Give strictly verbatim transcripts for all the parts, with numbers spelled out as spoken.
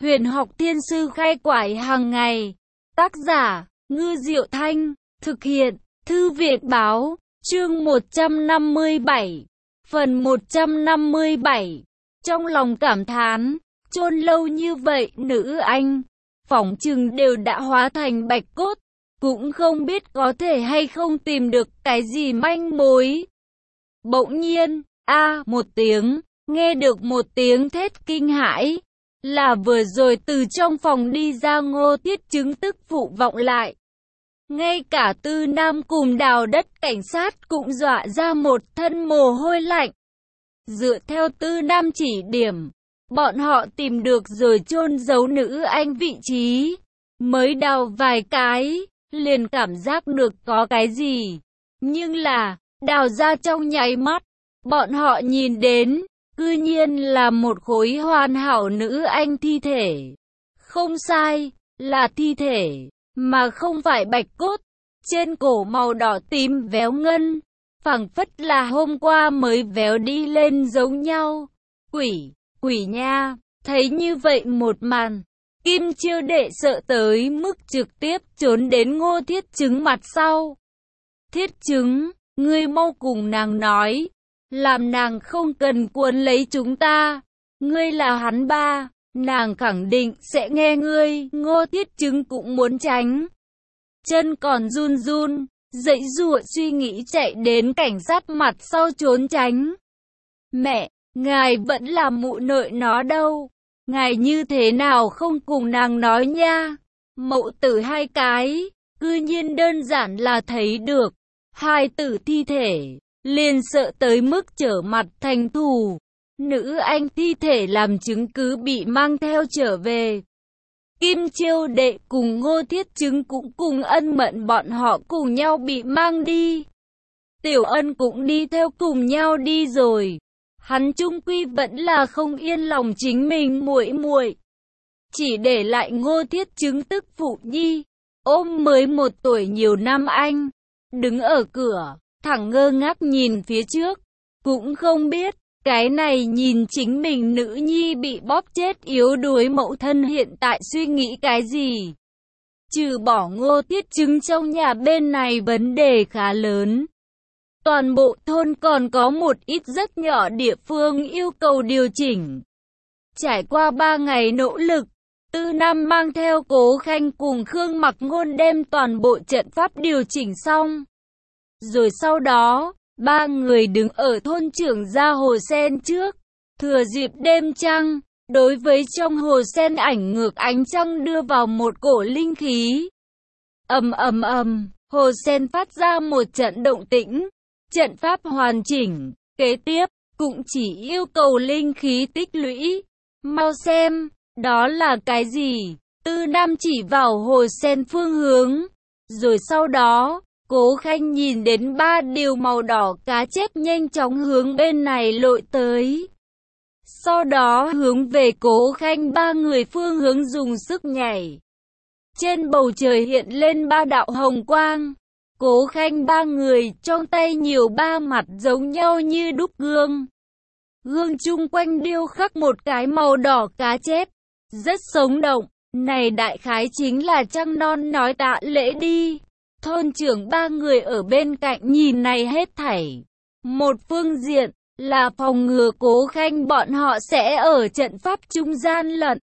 Huyền học thiên sư khai quải hàng ngày. Tác giả, Ngư Diệu Thanh. Thực hiện, Thư viện Báo. Chương một trăm năm mươi bảy. Phần một trăm năm mươi bảy. Trong lòng cảm thán, chôn lâu như vậy nữ anh, phỏng chừng đều đã hóa thành bạch cốt. Cũng không biết có thể hay không tìm được cái gì manh mối. Bỗng nhiên, a một tiếng, nghe được một tiếng thét kinh hãi. Là vừa rồi từ trong phòng đi ra Ngô Thiết Chứng tức phụ vọng lại. Ngay cả Tư Nam cùng Đào Đất cảnh sát cũng dọa ra một thân mồ hôi lạnh. Dựa theo Tư Nam chỉ điểm, bọn họ tìm được rồi chôn giấu nữ anh vị trí. Mới đào vài cái, liền cảm giác được có cái gì. Nhưng là, đào ra trong nháy mắt, bọn họ nhìn đến, cư nhiên là một khối hoàn hảo nữ anh thi thể. Không sai, là thi thể, mà không phải bạch cốt. Trên cổ màu đỏ tím véo ngân, phảng phất là hôm qua mới véo đi lên giống nhau. Quỷ, quỷ nha, thấy như vậy một màn, Kim Chiêu Đệ sợ tới mức trực tiếp trốn đến Ngô Thiết Chứng mặt sau. Thiết Chứng, ngươi mau cùng nàng nói, làm nàng không cần cuốn lấy chúng ta. Ngươi là hắn ba, nàng khẳng định sẽ nghe ngươi. Ngô Thiết Chứng cũng muốn tránh. Chân còn run run, dãy giụa suy nghĩ chạy đến cảnh sát mặt sau trốn tránh. Mẹ, ngài vẫn là mụ nội nó đâu. Ngài như thế nào không cùng nàng nói nha. Mậu tử hai cái, cư nhiên đơn giản là thấy được hai tử thi thể, liền sợ tới mức trở mặt thành thù. Nữ anh thi thể làm chứng cứ bị mang theo trở về. Kim Chiêu Đệ cùng Ngô Thiết Chứng cũng cùng Ân Mận bọn họ cùng nhau bị mang đi. Tiểu Ân cũng đi theo cùng nhau đi rồi. Hắn chung quy vẫn là không yên lòng chính mình muội muội, chỉ để lại Ngô Thiết Chứng tức phụ nhi, ôm mới một tuổi nhiều năm anh, đứng ở cửa, thẳng ngơ ngác nhìn phía trước, cũng không biết, cái này nhìn chính mình nữ nhi bị bóp chết yếu đuối mẫu thân hiện tại suy nghĩ cái gì. Trừ bỏ Ngô Thiết Chứng trong nhà bên này vấn đề khá lớn. Toàn bộ thôn còn có một ít rất nhỏ địa phương yêu cầu điều chỉnh. Trải qua ba ngày nỗ lực, Tư Nam mang theo Cố Khanh cùng Khương Mặc Ngôn đem toàn bộ trận pháp điều chỉnh xong. Rồi sau đó, ba người đứng ở thôn trưởng gia hồ sen trước, thừa dịp đêm trăng, đối với trong hồ sen ảnh ngược ánh trăng đưa vào một cổ linh khí. Ầm ầm ầm, hồ sen phát ra một trận động tĩnh. Trận pháp hoàn chỉnh, kế tiếp, cũng chỉ yêu cầu linh khí tích lũy. Mau xem, đó là cái gì? Tư Nam chỉ vào hồ sen phương hướng. Rồi sau đó, Cố Khanh nhìn đến ba điều màu đỏ cá chép nhanh chóng hướng bên này lội tới. Sau đó hướng về Cố Khanh ba người phương hướng dùng sức nhảy. Trên bầu trời hiện lên ba đạo hồng quang. Cố Khanh ba người trong tay nhiều ba mặt giống nhau như đúc gương. Gương chung quanh điêu khắc một cái màu đỏ cá chép, rất sống động. Này đại khái chính là trăng non nói tạ lễ đi. Thôn trưởng ba người ở bên cạnh nhìn này hết thảy. Một phương diện là phòng ngừa Cố Khanh bọn họ sẽ ở trận pháp trung gian lận.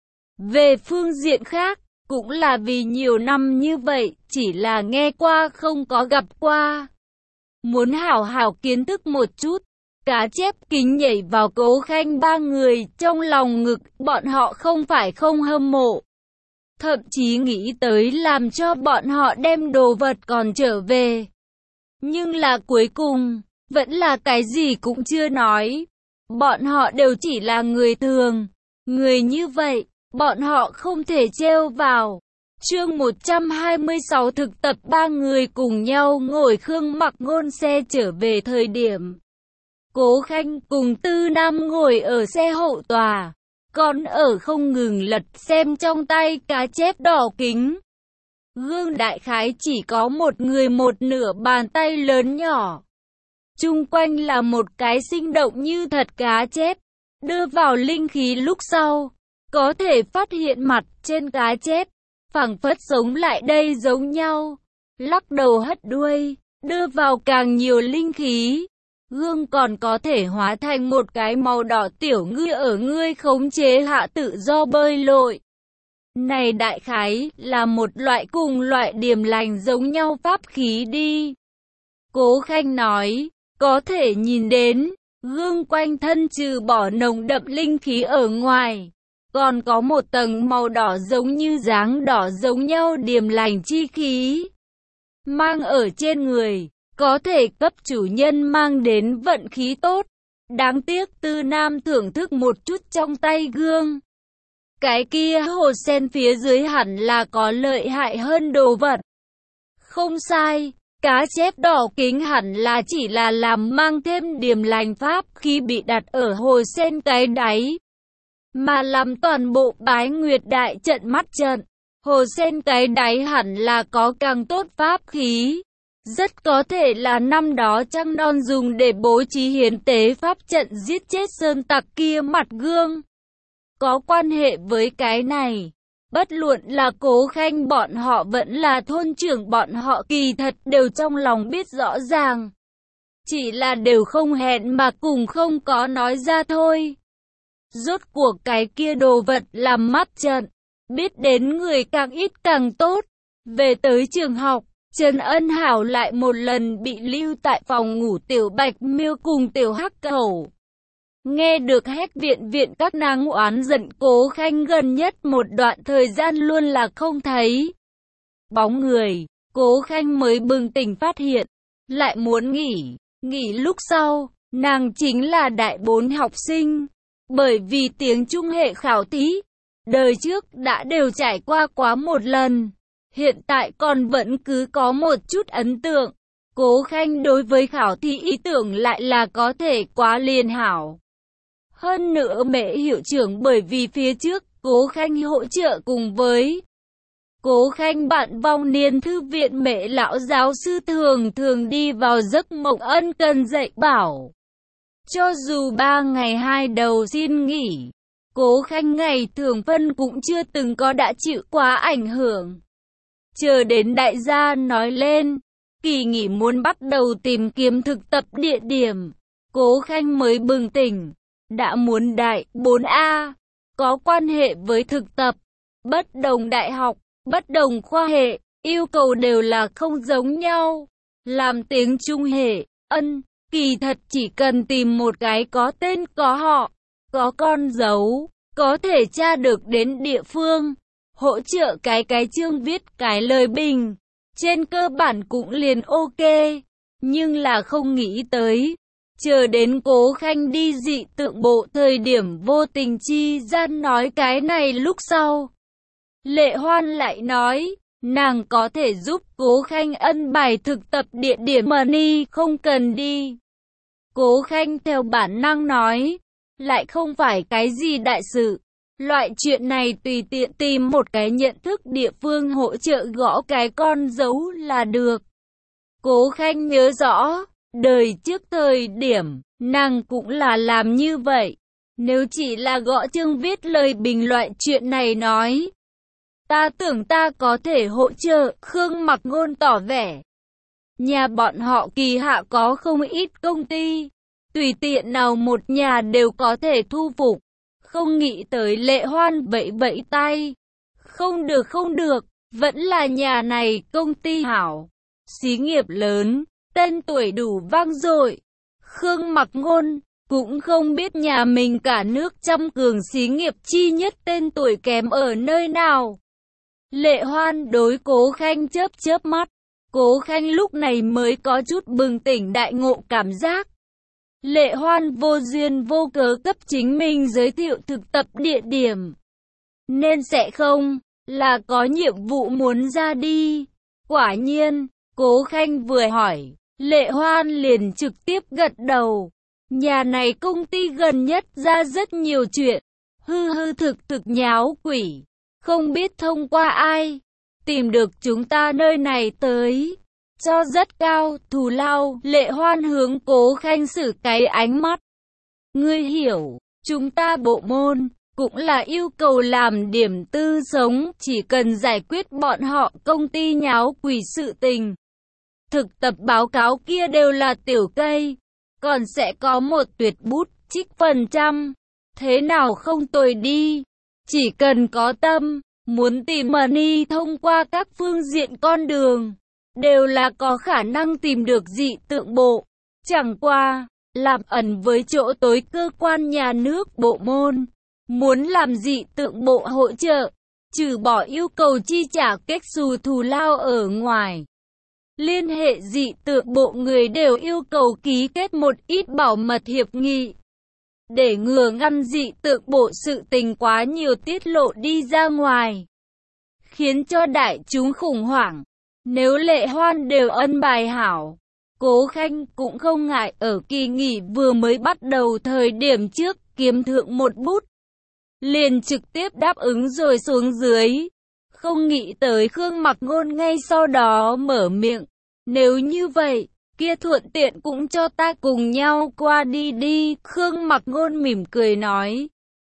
Về phương diện khác, cũng là vì nhiều năm như vậy, chỉ là nghe qua không có gặp qua. Muốn hảo hảo kiến thức một chút, cá chép kính nhảy vào Cố Khanh ba người trong lòng ngực, bọn họ không phải không hâm mộ. Thậm chí nghĩ tới làm cho bọn họ đem đồ vật còn trở về. Nhưng là cuối cùng, vẫn là cái gì cũng chưa nói. Bọn họ đều chỉ là người thường. Người như vậy, bọn họ không thể trêu vào. Chương một trăm hai mươi sáu thực tập ba người cùng nhau ngồi Khương Mặc Ngôn xe trở về thời điểm. Cố Khanh cùng Tư Nam ngồi ở xe hậu tòa, còn ở không ngừng lật xem trong tay cá chép đỏ kính. Gương đại khái chỉ có một người một nửa bàn tay lớn nhỏ. Chung quanh là một cái sinh động như thật cá chép, đưa vào linh khí lúc sau. có thể phát hiện mặt trên cá chép, phảng phất sống lại đây giống nhau, lắc đầu hất đuôi, đưa vào càng nhiều linh khí. Gương còn có thể hóa thành một cái màu đỏ tiểu ngư ở ngươi khống chế hạ tự do bơi lội. Này đại khái là một loại cùng loại điềm lành giống nhau pháp khí đi. Cố Khanh nói, có thể nhìn đến, gương quanh thân trừ bỏ nồng đậm linh khí ở ngoài, còn có một tầng màu đỏ giống như dáng đỏ giống nhau điềm lành chi khí. Mang ở trên người, có thể cấp chủ nhân mang đến vận khí tốt. Đáng tiếc Tư Nam thưởng thức một chút trong tay gương. Cái kia hồ sen phía dưới hẳn là có lợi hại hơn đồ vật. Không sai, cá chép đỏ kính hẳn là chỉ là làm mang thêm điềm lành pháp khi bị đặt ở hồ sen cái đáy. Mà làm toàn bộ Bái Nguyệt đại trận mắt trận, hồ sen cái đáy hẳn là có càng tốt pháp khí. Rất có thể là năm đó Trăng Non dùng để bố trí hiến tế pháp trận giết chết sơn tặc kia mặt gương. Có quan hệ với cái này, bất luận là Cố Khanh bọn họ vẫn là thôn trưởng bọn họ kỳ thật đều trong lòng biết rõ ràng. Chỉ là đều không hẹn mà cùng không có nói ra thôi. Rốt cuộc cái kia đồ vật làm mắt trận, biết đến người càng ít càng tốt. Về tới trường học, Trần Ân Hảo lại một lần bị lưu tại phòng ngủ Tiểu Bạch Miêu cùng Tiểu Hắc Cẩu. Nghe được hét viện viện các nàng oán giận Cố Khanh gần nhất một đoạn thời gian luôn là không thấy bóng người, Cố Khanh mới bừng tỉnh phát hiện, lại muốn nghỉ, nghỉ lúc sau, nàng chính là đại bốn học sinh, bởi vì tiếng Trung hệ khảo thí, đời trước đã đều trải qua quá một lần, hiện tại còn vẫn cứ có một chút ấn tượng, Cố Khanh đối với khảo thí ý tưởng lại là có thể quá liền hảo. Hơn nữa Mễ hiệu trưởng bởi vì phía trước, Cố Khanh hỗ trợ cùng với Cố Khanh bạn vong niên thư viện Mễ lão giáo sư thường thường đi vào giấc mộng ân cần dạy bảo. Cho dù ba ngày hai đầu xin nghỉ, Cố Khanh ngày thường phân cũng chưa từng có đã chịu quá ảnh hưởng. Chờ đến đại gia nói lên, kỳ nghỉ muốn bắt đầu tìm kiếm thực tập địa điểm, Cố Khanh mới bừng tỉnh. Đã muốn đại bốn A, có quan hệ với thực tập, bất đồng đại học, bất đồng khoa hệ, yêu cầu đều là không giống nhau. Làm tiếng Trung hệ, ân, kỳ thật chỉ cần tìm một cái có tên có họ, có con dấu, có thể tra được đến địa phương, hỗ trợ cái cái chương viết cái lời bình, trên cơ bản cũng liền ok, nhưng là không nghĩ tới. Chờ đến Cố Khanh đi dị tượng bộ thời điểm vô tình chi gian nói cái này lúc sau. Lệ Hoan lại nói, nàng có thể giúp Cố Khanh ân bài thực tập địa điểm mà ni không cần đi. Cố Khanh theo bản năng nói, lại không phải cái gì đại sự. Loại chuyện này tùy tiện tìm một cái nhận thức địa phương hỗ trợ gõ cái con dấu là được. Cố Khanh nhớ rõ. Đời trước thời điểm, nàng cũng là làm như vậy. Nếu chỉ là gõ chương viết lời bình loại chuyện này nói. Ta tưởng ta có thể hỗ trợ, Khương Mặc Ngôn tỏ vẻ. Nhà bọn họ kỳ hạ có không ít công ty. Tùy tiện nào một nhà đều có thể thu phục. Không nghĩ tới Lệ Hoan vẫy vẫy tay. Không được không được, vẫn là nhà này công ty hảo. Xí nghiệp lớn. Tên tuổi đủ vang dội, Khương Mặc Ngôn cũng không biết nhà mình cả nước trăm cường xí nghiệp chi nhất tên tuổi kém ở nơi nào. Lệ Hoan đối Cố Khanh chớp chớp mắt, Cố Khanh lúc này mới có chút bừng tỉnh đại ngộ cảm giác. Lệ Hoan vô duyên vô cớ cấp chính mình giới thiệu thực tập địa điểm, nên sẽ không là có nhiệm vụ muốn ra đi. Quả nhiên, Cố Khanh vừa hỏi, Lệ Hoan liền trực tiếp gật đầu. Nhà này công ty gần nhất ra rất nhiều chuyện, hư hư thực thực nháo quỷ, không biết thông qua ai, tìm được chúng ta nơi này tới, cho rất cao, thù lao. Lệ Hoan hướng Cố Khanh xử cái ánh mắt. Ngươi hiểu, chúng ta bộ môn, cũng là yêu cầu làm điểm tư sống, chỉ cần giải quyết bọn họ công ty nháo quỷ sự tình. Thực tập báo cáo kia đều là tiểu cây, còn sẽ có một tuyệt bút, trích phần trăm. Thế nào không tồi đi, chỉ cần có tâm, muốn tìm money thông qua các phương diện con đường, đều là có khả năng tìm được dị tượng bộ. Chẳng qua, làm ẩn với chỗ tối cơ quan nhà nước bộ môn, muốn làm dị tượng bộ hỗ trợ, trừ bỏ yêu cầu chi trả kết xù thù lao ở ngoài. Liên hệ dị tượng bộ người đều yêu cầu ký kết một ít bảo mật hiệp nghị, để ngừa ngăn dị tượng bộ sự tình quá nhiều tiết lộ đi ra ngoài, khiến cho đại chúng khủng hoảng. Nếu Lệ Hoan đều ân bài hảo, Cố Khanh cũng không ngại ở kỳ nghỉ vừa mới bắt đầu thời điểm trước kiếm thượng một bút, liền trực tiếp đáp ứng rồi xuống dưới. Không nghĩ tới Khương Mặc Ngôn ngay sau đó mở miệng, nếu như vậy, kia thuận tiện cũng cho ta cùng nhau qua đi đi. Khương Mặc Ngôn mỉm cười nói.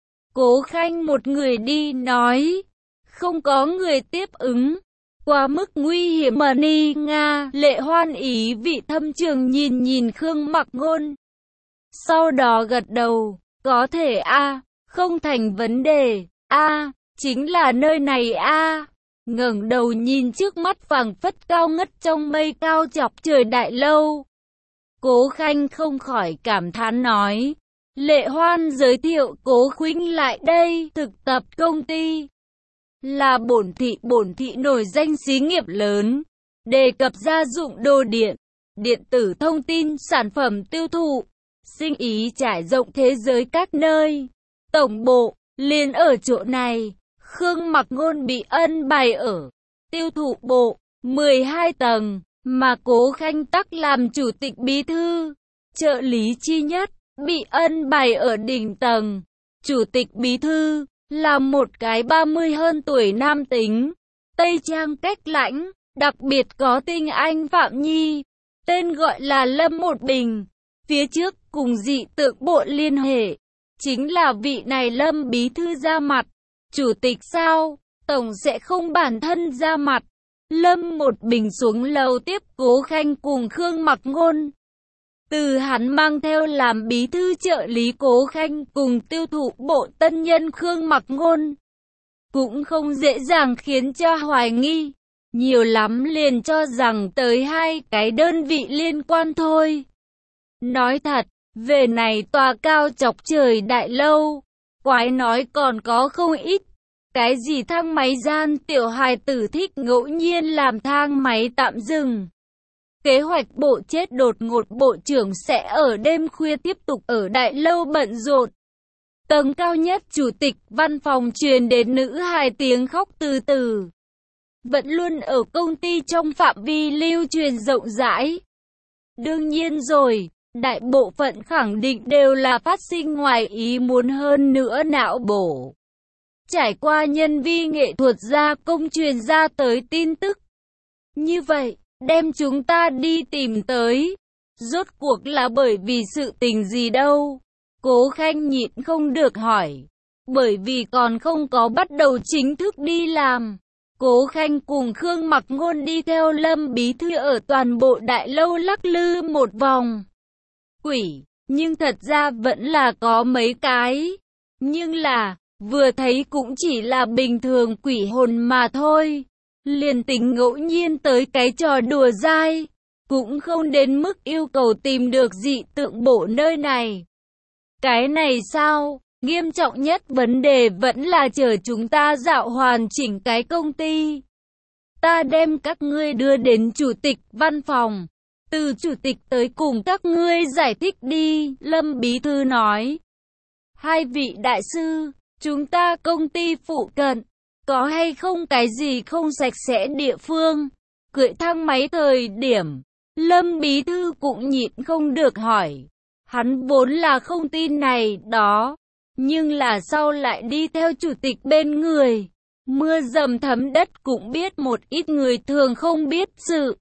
Cố Khanh một người đi nói, không có người tiếp ứng, quá mức nguy hiểm mà ni Nga. Lệ Hoan ý vị thâm trường nhìn nhìn Khương Mặc Ngôn, sau đó gật đầu, có thể a, à, không thành vấn đề, a, à, chính là nơi này a. À. Ngẩng đầu nhìn trước mắt phảng phất cao ngất trong mây cao chọc trời đại lâu, Cố Khanh không khỏi cảm thán nói. Lệ Hoan giới thiệu Cố Khuynh lại đây, thực tập công ty là bổn thị bổn thị nổi danh xí nghiệp lớn, đề cập gia dụng đồ điện, điện tử thông tin, sản phẩm tiêu thụ, sinh ý trải rộng thế giới các nơi. Tổng bộ liền ở chỗ này. Khương Mặc Ngôn bị ân bài ở tiêu thụ bộ mười hai tầng, mà Cố Khanh tắc làm chủ tịch bí thư, trợ lý chi nhất, bị ân bài ở đỉnh tầng. Chủ tịch bí thư là một cái ba mươi hơn tuổi nam tính, tây trang cách lãnh, đặc biệt có tinh anh Phạm Nhi, tên gọi là Lâm Một Bình. Phía trước cùng dị tượng bộ liên hệ, chính là vị này Lâm bí thư ra mặt. Chủ tịch sao, tổng sẽ không bản thân ra mặt. Lâm Một Bình xuống lầu tiếp Cố Khanh cùng Khương Mặc Ngôn. Từ hắn mang theo làm bí thư trợ lý Cố Khanh cùng tiêu thụ bộ tân nhân Khương Mặc Ngôn, cũng không dễ dàng khiến cho hoài nghi, nhiều lắm liền cho rằng tới hai cái đơn vị liên quan thôi. Nói thật, về này tòa cao chọc trời đại lâu, quái nói còn có không ít. Cái gì thang máy gian tiểu hài tử thích ngẫu nhiên làm thang máy tạm dừng. Kế hoạch bộ chết đột ngột, bộ trưởng sẽ ở đêm khuya tiếp tục ở đại lâu bận rộn. Tầng cao nhất chủ tịch văn phòng truyền đến nữ hài tiếng khóc từ từ. Vẫn luôn ở công ty trong phạm vi lưu truyền rộng rãi. Đương nhiên rồi, đại bộ phận khẳng định đều là phát sinh ngoài ý muốn, hơn nữa não bổ. Trải qua nhân vi nghệ thuật gia công truyền ra tới tin tức. Như vậy, đem chúng ta đi tìm tới. Rốt cuộc là bởi vì sự tình gì đâu? Cố Khanh nhịn không được hỏi. Bởi vì còn không có bắt đầu chính thức đi làm. Cố Khanh cùng Khương Mặc Ngôn đi theo Lâm bí thư ở toàn bộ đại lâu lắc lư một vòng. Quỷ, nhưng thật ra vẫn là có mấy cái. Nhưng là, vừa thấy cũng chỉ là bình thường quỷ hồn mà thôi. Liền tính ngẫu nhiên tới cái trò đùa dai, cũng không đến mức yêu cầu tìm được dị tượng bộ nơi này. Cái này sao? Nghiêm trọng nhất vấn đề vẫn là chờ chúng ta dạo hoàn chỉnh cái công ty. Ta đem các ngươi đưa đến chủ tịch văn phòng. Từ chủ tịch tới cùng các ngươi giải thích đi, Lâm bí thư nói. Hai vị đại sư, chúng ta công ty phụ cận, có hay không cái gì không sạch sẽ địa phương? Cưỡi thang máy thời điểm, Lâm bí thư cũng nhịn không được hỏi. Hắn vốn là không tin này đó, nhưng là sau lại đi theo chủ tịch bên người. Mưa dầm thấm đất cũng biết một ít người thường không biết sự.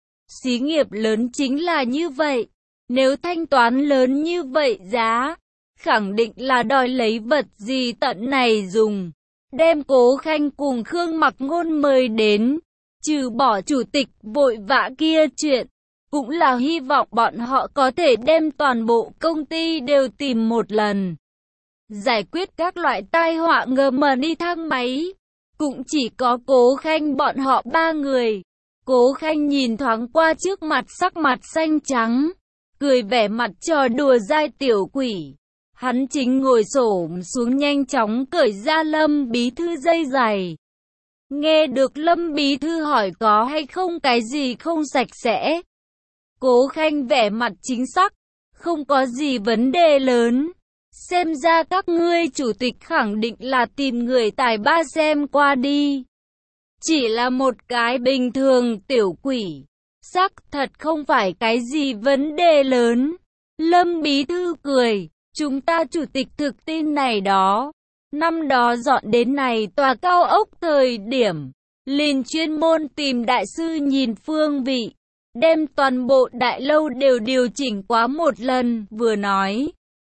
Xí nghiệp lớn chính là như vậy. Nếu thanh toán lớn như vậy giá, khẳng định là đòi lấy vật gì tận này dùng. Đem Cố Khanh cùng Khương Mặc Ngôn mời đến, trừ bỏ chủ tịch vội vã kia chuyện, cũng là hy vọng bọn họ có thể đem toàn bộ công ty đều tìm một lần. Giải quyết các loại tai họa ngầm mà đi thang máy. Cũng chỉ có Cố Khanh bọn họ ba người. Cố Khanh nhìn thoáng qua trước mặt sắc mặt xanh trắng, cười vẻ mặt trò đùa dai tiểu quỷ. Hắn chính ngồi xổm xuống nhanh chóng cởi ra Lâm bí thư dây giày. Nghe được Lâm bí thư hỏi có hay không cái gì không sạch sẽ. Cố Khanh vẻ mặt chính xác, không có gì vấn đề lớn. Xem ra các ngươi chủ tịch khẳng định là tìm người tài ba xem qua đi. Chỉ là một cái bình thường tiểu quỷ. Sắc thật không phải cái gì vấn đề lớn. Lâm bí thư cười, chúng ta chủ tịch thực tin này đó. Năm đó dọn đến này tòa cao ốc thời điểm, liền chuyên môn tìm đại sư nhìn phương vị. Đem toàn bộ đại lâu đều điều chỉnh quá một lần, vừa nói.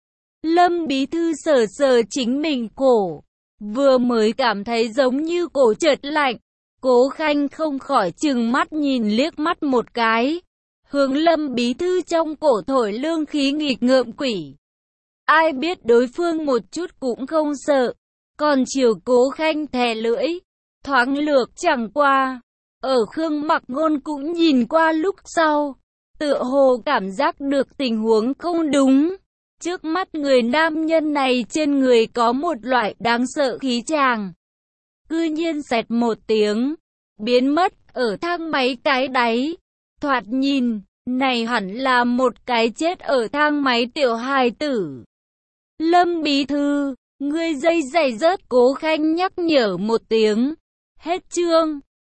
Lâm bí thư sờ sờ chính mình cổ, vừa mới cảm thấy giống như cổ chợt lạnh. Cố Khanh không khỏi trừng mắt nhìn liếc mắt một cái, hướng Lâm bí thư trong cổ thổi lương khí nghịch ngợm quỷ. Ai biết đối phương một chút cũng không sợ, còn chiều Cố Khanh thè lưỡi, thoáng lược chẳng qua. Ở Khương Mặc Ngôn cũng nhìn qua lúc sau, tựa hồ cảm giác được tình huống không đúng. Trước mắt người nam nhân này trên người có một loại đáng sợ khí tràng. Cư nhiên xẹt một tiếng, biến mất ở thang máy cái đáy. Thoạt nhìn, này hẳn là một cái chết ở thang máy tiểu hài tử. Lâm bí thư, ngươi dây giày rớt, Cố Khanh nhắc nhở một tiếng. Hết chương.